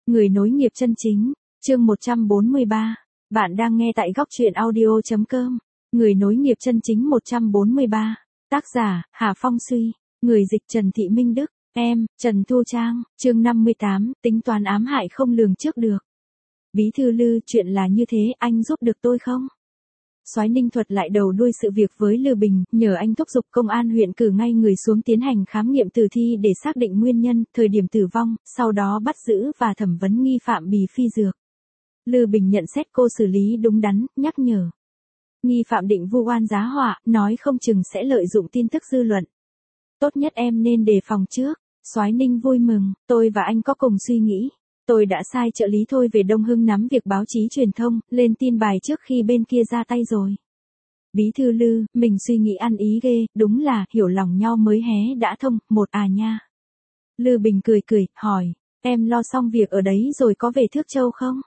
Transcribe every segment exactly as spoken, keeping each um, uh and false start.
Người nối nghiệp chân chính, chương một trăm bốn mươi ba. Bạn đang nghe tại góc truyện audio chấm com. Người nối nghiệp chân chính một trăm bốn mươi ba. Tác giả, Hà Phong Suy. Người dịch Trần Thị Minh Đức. Em, Trần Thu Trang. Chương năm mươi tám. Tính toán ám hại không lường trước được. Bí thư Lư, chuyện là như thế, anh giúp được tôi không? Soái Ninh thuật lại đầu đuôi sự việc với Lư Bình, nhờ anh thúc giục công an huyện cử ngay người xuống tiến hành khám nghiệm tử thi để xác định nguyên nhân, thời điểm tử vong, sau đó bắt giữ và thẩm vấn nghi phạm Bì Phi Dược. Lư Bình nhận xét cô xử lý đúng đắn, nhắc nhở. Nghi phạm định vu oan giá họa, nói không chừng sẽ lợi dụng tin tức dư luận. Tốt nhất em nên đề phòng trước. Soái Ninh vui mừng, tôi và anh có cùng suy nghĩ. Tôi đã sai trợ lý Thôi về Đông Hưng nắm việc báo chí truyền thông, lên tin bài trước khi bên kia ra tay rồi. Bí thư Lư, mình suy nghĩ ăn ý ghê, đúng là hiểu lòng nhau mới hé đã thông, một à nha. Lư Bình cười cười, hỏi, em lo xong việc ở đấy rồi có về Thước Châu không?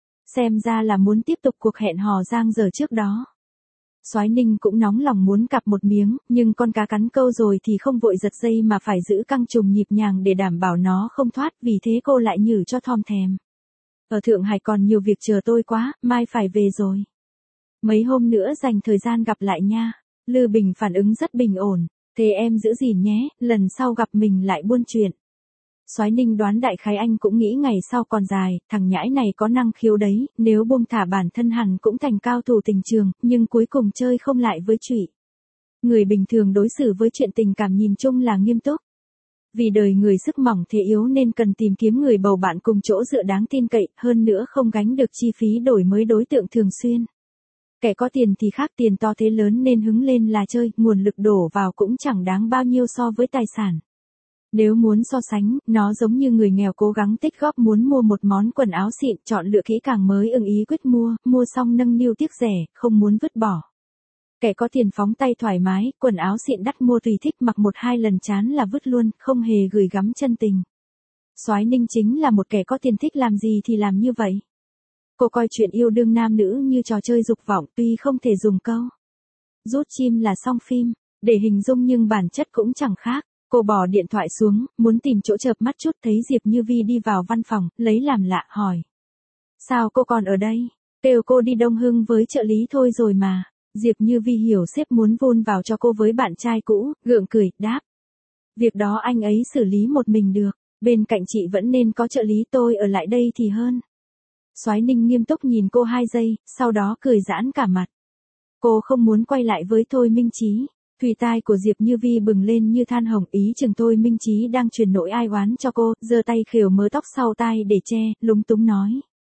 Xem ra là muốn tiếp tục cuộc hẹn hò giang dở trước đó. Soái Ninh cũng nóng lòng muốn cặp một miếng, nhưng con cá cắn câu rồi thì không vội giật dây mà phải giữ căng trùng nhịp nhàng để đảm bảo nó không thoát, vì thế cô lại nhử cho thòm thèm. Ở Thượng Hải còn nhiều việc chờ tôi quá, mai phải về rồi. Mấy hôm nữa dành thời gian gặp lại nha. Lư Bình phản ứng rất bình ổn, thế em giữ gìn nhé, lần sau gặp mình lại buôn chuyện. Soái Ninh đoán đại khái anh cũng nghĩ ngày sau còn dài, thằng nhãi này có năng khiếu đấy, nếu buông thả bản thân hẳn cũng thành cao thủ tình trường, nhưng cuối cùng chơi không lại với trụy. Người bình thường đối xử với chuyện tình cảm nhìn chung là nghiêm túc. Vì đời người sức mỏng thế yếu nên cần tìm kiếm người bầu bạn cùng chỗ dựa đáng tin cậy, hơn nữa không gánh được chi phí đổi mới đối tượng thường xuyên. Kẻ có tiền thì khác, tiền to thế lớn nên hứng lên là chơi, nguồn lực đổ vào cũng chẳng đáng bao nhiêu so với tài sản. Nếu muốn so sánh, nó giống như người nghèo cố gắng tích góp muốn mua một món quần áo xịn, chọn lựa kỹ càng mới ưng ý quyết mua, mua xong nâng niu tiếc rẻ, không muốn vứt bỏ. Kẻ có tiền phóng tay thoải mái, quần áo xịn đắt mua tùy thích mặc một hai lần chán là vứt luôn, không hề gửi gắm chân tình. Soái Ninh chính là một kẻ có tiền, thích làm gì thì làm như vậy. Cô coi chuyện yêu đương nam nữ như trò chơi dục vọng, tuy không thể dùng câu rút chim là xong phim để hình dung nhưng bản chất cũng chẳng khác. Cô bỏ điện thoại xuống, muốn tìm chỗ chợp mắt chút, thấy Diệp Như Vi đi vào văn phòng, lấy làm lạ, hỏi. Sao cô còn ở đây? Kêu cô đi Đông Hưng với trợ lý Thôi rồi mà. Diệp Như Vi hiểu sếp muốn vun vào cho cô với bạn trai cũ, gượng cười, đáp. Việc đó anh ấy xử lý một mình được, bên cạnh chị vẫn nên có trợ lý, tôi ở lại đây thì hơn. Soái Ninh nghiêm túc nhìn cô hai giây, sau đó cười giãn cả mặt. Cô không muốn quay lại với Thôi Minh Chí. Thùy tai của Diệp Như Vi bừng lên như than hồng, ý chừng Thôi Minh Chí đang truyền nỗi ai oán cho cô, giơ tay khều mớ tóc sau tai để che, lúng túng nói.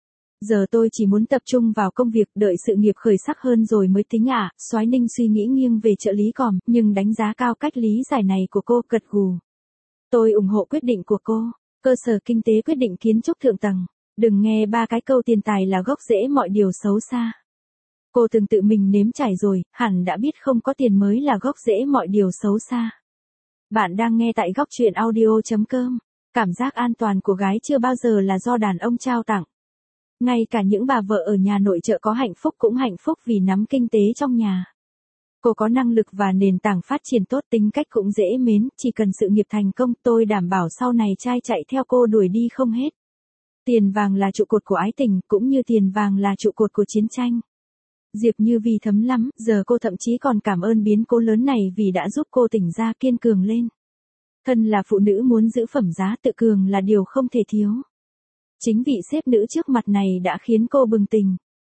Giờ tôi chỉ muốn tập trung vào công việc, đợi sự nghiệp khởi sắc hơn rồi mới tính ạ. À. Soái Ninh suy nghĩ nghiêng về trợ lý còm, nhưng đánh giá cao cách lý giải này của cô, gật gù. Tôi ủng hộ quyết định của cô, cơ sở kinh tế quyết định kiến trúc thượng tầng. Đừng nghe ba cái câu tiền tài là gốc rễ mọi điều xấu xa. Cô từng tự mình nếm trải rồi, hẳn đã biết không có tiền mới là gốc rễ mọi điều xấu xa. Bạn đang nghe tại góc truyện audio chấm com. Cảm giác an toàn của gái chưa bao giờ là do đàn ông trao tặng. Ngay cả những bà vợ ở nhà nội trợ có hạnh phúc cũng hạnh phúc vì nắm kinh tế trong nhà. Cô có năng lực và nền tảng phát triển tốt, tính cách cũng dễ mến, chỉ cần sự nghiệp thành công tôi đảm bảo sau này trai chạy theo cô đuổi đi không hết. Tiền vàng là trụ cột của ái tình, cũng như tiền vàng là trụ cột của chiến tranh. Diệp Như Vi thấm lắm, giờ cô thậm chí còn cảm ơn biến cố lớn này vì đã giúp cô tỉnh ra, kiên cường lên. Thân là phụ nữ muốn giữ phẩm giá, tự cường là điều không thể thiếu. Chính vị sếp nữ trước mặt này đã khiến cô bừng tỉnh.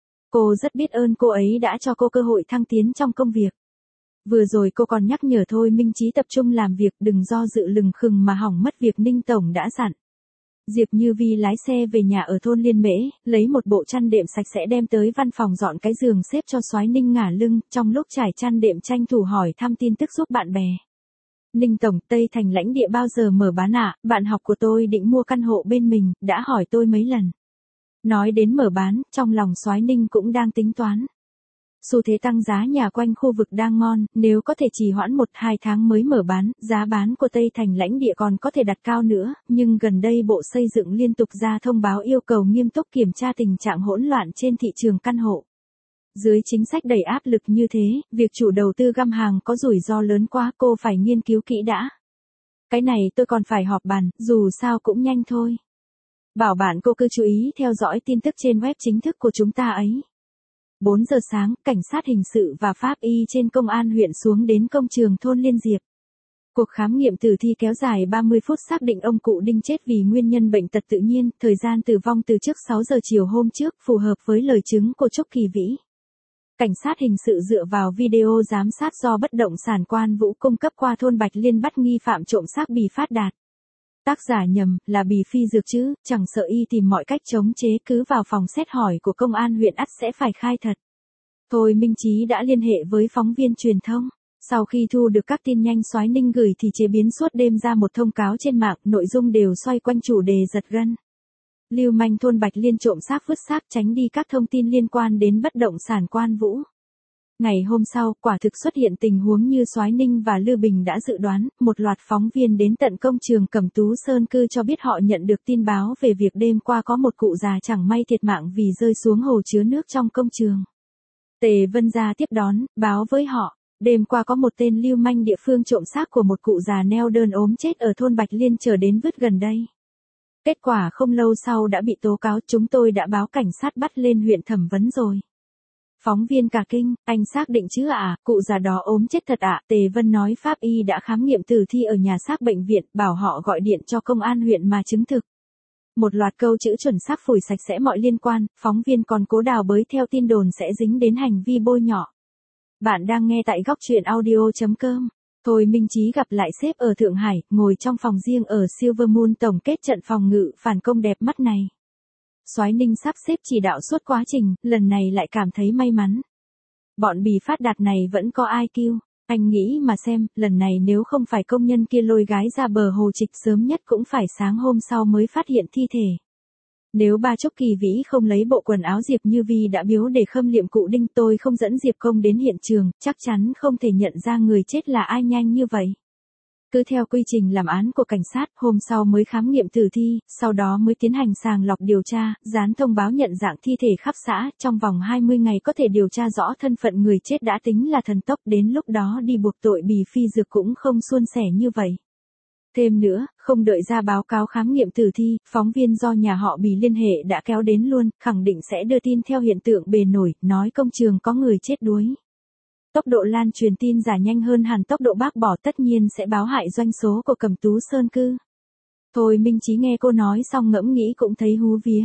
Cô rất biết ơn cô ấy đã cho cô cơ hội thăng tiến trong công việc. Vừa rồi cô còn nhắc nhở Thôi Minh Chí tập trung làm việc, đừng do dự lừng khừng mà hỏng mất việc Ninh Tổng đã dặn. Diệp Như Vi lái xe về nhà ở thôn Liên Mễ, lấy một bộ chăn đệm sạch sẽ đem tới văn phòng dọn cái giường xếp cho Soái Ninh ngả lưng, trong lúc trải chăn đệm tranh thủ hỏi thăm tin tức giúp bạn bè. Ninh Tổng, Tây Thành lãnh địa bao giờ mở bán ạ? À? Bạn học của tôi định mua căn hộ bên mình, đã hỏi tôi mấy lần. Nói đến mở bán, trong lòng Soái Ninh cũng đang tính toán. Xu thế tăng giá nhà quanh khu vực đang ngon, nếu có thể trì hoãn một hai tháng mới mở bán, giá bán của Tây Thành lãnh địa còn có thể đặt cao nữa, nhưng gần đây Bộ Xây dựng liên tục ra thông báo yêu cầu nghiêm túc kiểm tra tình trạng hỗn loạn trên thị trường căn hộ. Dưới chính sách đầy áp lực như thế, việc chủ đầu tư găm hàng có rủi ro lớn quá, cô phải nghiên cứu kỹ đã. Cái này tôi còn phải họp bàn, dù sao cũng nhanh thôi. Bảo bạn cô cứ chú ý theo dõi tin tức trên web chính thức của chúng ta ấy. bốn giờ sáng, cảnh sát hình sự và pháp y trên công an huyện xuống đến công trường thôn Liên Diệp. Cuộc khám nghiệm tử thi kéo dài ba mươi phút xác định ông cụ Đinh chết vì nguyên nhân bệnh tật tự nhiên, thời gian tử vong từ trước sáu giờ chiều hôm trước, phù hợp với lời chứng của Trúc Kỳ Vĩ. Cảnh sát hình sự dựa vào video giám sát do bất động sản Quan Vũ cung cấp qua thôn Bạch Liên bắt nghi phạm trộm xác Bì Phát Đạt. Tác giả nhầm, là Bì Phi Dược chứ, chẳng sợ y tìm mọi cách chống chế, cứ vào phòng xét hỏi của công an huyện ắt sẽ phải khai thật. Thôi Minh Chí đã liên hệ với phóng viên truyền thông. Sau khi thu được các tin nhanh Soái Ninh gửi thì chế biến suốt đêm ra một thông cáo trên mạng, nội dung đều xoay quanh chủ đề giật gân. Lưu manh thôn Bạch Liên trộm xác vứt xác, tránh đi các thông tin liên quan đến bất động sản Quan Vũ. Ngày hôm sau, quả thực xuất hiện tình huống như Soái Ninh và Lư Bình đã dự đoán, một loạt phóng viên đến tận công trường Cẩm Tú Sơn Cư cho biết họ nhận được tin báo về việc đêm qua có một cụ già chẳng may thiệt mạng vì rơi xuống hồ chứa nước trong công trường. Tề Vân ra tiếp đón, báo với họ, đêm qua có một tên lưu manh địa phương trộm xác của một cụ già neo đơn ốm chết ở thôn Bạch Liên trở đến vứt gần đây. Kết quả không lâu sau đã bị tố cáo, chúng tôi đã báo cảnh sát bắt lên huyện thẩm vấn rồi. Phóng viên cả kinh, anh xác định chứ ạ, à, cụ già đó ốm chết thật ạ, à? Tề Vân nói pháp y đã khám nghiệm tử thi ở nhà xác bệnh viện, bảo họ gọi điện cho công an huyện mà chứng thực. Một loạt câu chữ chuẩn xác phủi sạch sẽ mọi liên quan, phóng viên còn cố đào bới theo tin đồn sẽ dính đến hành vi bôi nhọ. Bạn đang nghe tại góc truyện audio chấm com. Thôi Minh Chí gặp lại sếp ở Thượng Hải, ngồi trong phòng riêng ở Silver Moon tổng kết trận phòng ngự phản công đẹp mắt này. Soái Ninh sắp xếp chỉ đạo suốt quá trình, lần này lại cảm thấy may mắn. Bọn Bì Phát Đạt này vẫn có i kiu, anh nghĩ mà xem, lần này nếu không phải công nhân kia lôi gái ra bờ hồ Trịch sớm nhất cũng phải sáng hôm sau mới phát hiện thi thể. Nếu ba Trúc Kỳ Vĩ không lấy bộ quần áo Diệp Như Vi đã biếu để khâm liệm cụ Đinh, tôi không dẫn Diệp Công đến hiện trường, chắc chắn không thể nhận ra người chết là ai nhanh như vậy. Cứ theo quy trình làm án của cảnh sát, hôm sau mới khám nghiệm tử thi, sau đó mới tiến hành sàng lọc điều tra, dán thông báo nhận dạng thi thể khắp xã, trong vòng hai mươi ngày có thể điều tra rõ thân phận người chết đã tính là thần tốc, đến lúc đó đi buộc tội Bì Phi Dược cũng không suôn sẻ như vậy. Thêm nữa, không đợi ra báo cáo khám nghiệm tử thi, phóng viên do nhà họ Bì liên hệ đã kéo đến luôn, khẳng định sẽ đưa tin theo hiện tượng bề nổi, nói công trường có người chết đuối. Tốc độ lan truyền tin giả nhanh hơn hẳn tốc độ bác bỏ, tất nhiên sẽ báo hại doanh số của Cẩm Tú Sơn Cư. Thôi Minh Chí nghe cô nói xong ngẫm nghĩ cũng thấy hú vía.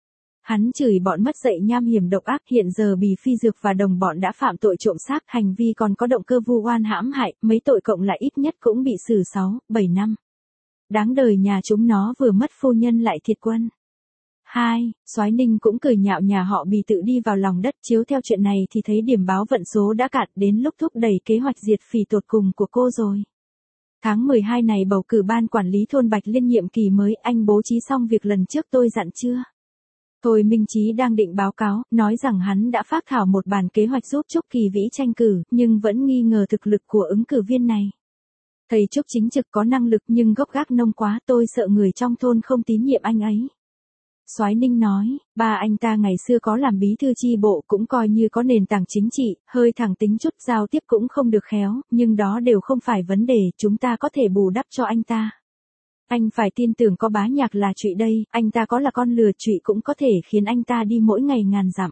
Hắn chửi bọn mất dạy nham hiểm độc ác, hiện giờ Bì Phi Dược và đồng bọn đã phạm tội trộm xác, hành vi còn có động cơ vu oan hãm hại, mấy tội cộng lại ít nhất cũng bị xử sáu, bảy năm. Đáng đời nhà chúng nó vừa mất phu nhân lại thiệt quân. hai. Soái Ninh cũng cười nhạo nhà họ Bì tự đi vào lòng đất, chiếu theo chuyện này thì thấy điểm báo vận số đã cạn, đến lúc thúc đẩy kế hoạch diệt phỉ tột cùng của cô rồi. Tháng mười hai này bầu cử ban quản lý thôn Bạch Liên nhiệm kỳ mới, anh bố trí xong việc lần trước tôi dặn chưa? Thôi Minh Chí đang định báo cáo, nói rằng hắn đã phác thảo một bản kế hoạch giúp Trúc Kỳ Vĩ tranh cử, nhưng vẫn nghi ngờ thực lực của ứng cử viên này. Thầy Trúc chính trực có năng lực nhưng gốc gác nông quá, tôi sợ người trong thôn không tín nhiệm anh ấy. Soái Ninh nói, ba anh ta ngày xưa có làm bí thư chi bộ cũng coi như có nền tảng chính trị, hơi thẳng tính chút, giao tiếp cũng không được khéo, nhưng đó đều không phải vấn đề, chúng ta có thể bù đắp cho anh ta. Anh phải tin tưởng có Bá Nhạc là Trụy đây, anh ta có là con lừa Trụy cũng có thể khiến anh ta đi mỗi ngày ngàn dặm.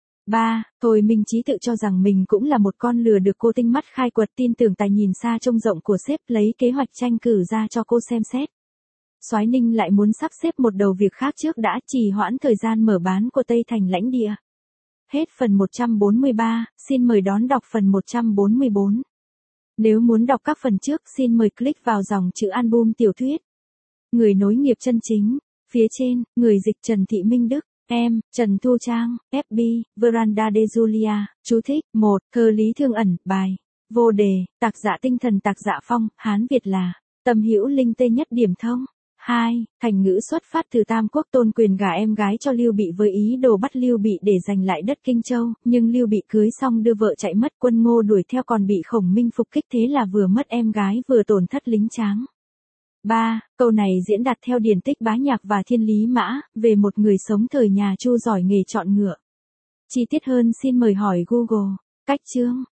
ba. Thôi Minh Chí tự cho rằng mình cũng là một con lừa được cô tinh mắt khai quật, tin tưởng tài nhìn xa trông rộng của sếp, lấy kế hoạch tranh cử ra cho cô xem xét. Soái Ninh lại muốn sắp xếp một đầu việc khác trước đã, trì hoãn thời gian mở bán của Tây Thành lãnh địa. Hết phần một trăm bốn mươi ba, xin mời đón đọc phần một trăm bốn mươi bốn. Nếu muốn đọc các phần trước, xin mời click vào dòng chữ album tiểu thuyết. Người nối nghiệp chân chính, phía trên, người dịch Trần Thị Minh Đức, em, Trần Thu Trang, ép bê, Veranda de Julia, chú thích, một, thơ Lý Thương Ẩn, bài, vô đề, tạc dạ tinh thần tạc dạ phong, Hán Việt là, tâm hữu linh tê nhất điểm thông. hai. Thành ngữ xuất phát từ Tam Quốc Tôn quyền gả em gái cho Lưu Bị với ý đồ bắt Lưu Bị để giành lại đất Kinh Châu, nhưng Lưu Bị cưới xong đưa vợ chạy mất, quân Ngô đuổi theo còn bị Khổng Minh phục kích, thế là vừa mất em gái vừa tổn thất lính tráng. ba. Câu này diễn đạt theo điển tích Bá Nhạc và Thiên Lý Mã, về một người sống thời nhà Chu giỏi nghề chọn ngựa. Chi tiết hơn xin mời hỏi Google. Cách chương